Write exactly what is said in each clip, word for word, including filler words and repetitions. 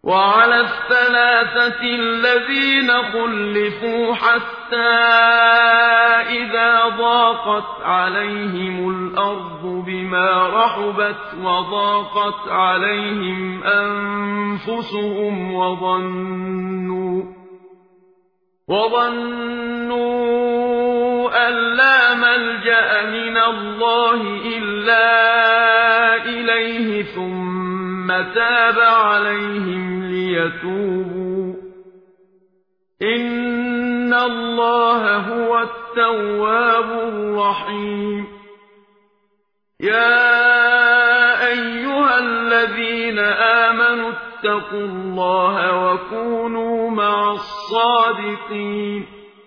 وعلى الثلاثة الذين خلفوا حتى إذا ضاقت عليهم الأرض بما رحبت وضاقت عليهم أنفسهم وظنوا وظنوا أن لا ملجأ من الله إلا إليه ثم تاب عليهم ليتوبوا إن الله هو التواب الرحيم. يا أيها الذين آمنوا اتقوا الله وكونوا مع الصادقين.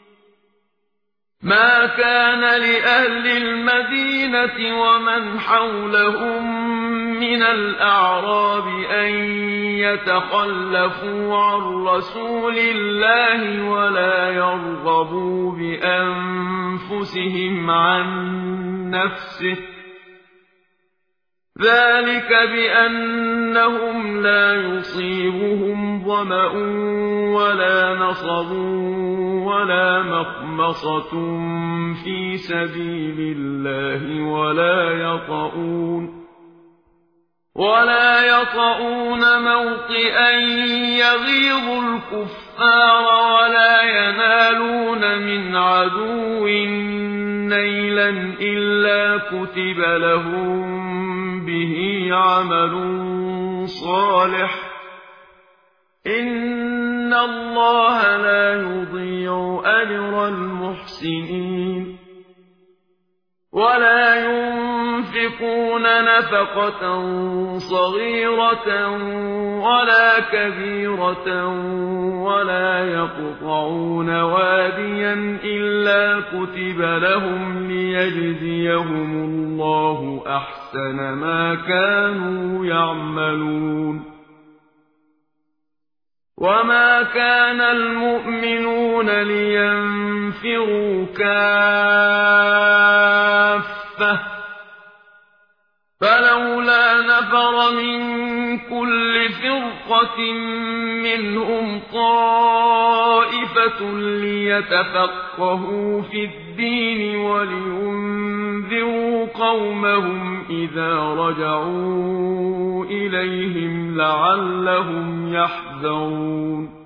ما كان لأهل المدينة ومن حولهم من الأعراب أن يتخلفوا عن رسول الله ولا يرغبوا بأنفسهم عن نفسه، ذلك بأنهم لا يصيبهم ظمأ ولا نصب ولا مخمصة في سبيل الله ولا يطؤون ولا يطؤون موطئا يغيظ الكفار ولا ينالون من عدو نيلا إلا كتب لهم به عمل صالح إن الله لا يضيع أجر المحسنين. ولا ينفقون نفقة صغيرة ولا كبيرة ولا يقطعون واديا إلا كتب لهم ليجزيهم الله أحسن ما كانوا يعملون. وما كان المؤمنون لينفروا كافة فلولا نفر من كل فرقة منهم طائفة ليتفقهوا في الدين ولينذروا قومهم إذا رجعوا إليهم لعلهم يحذرون.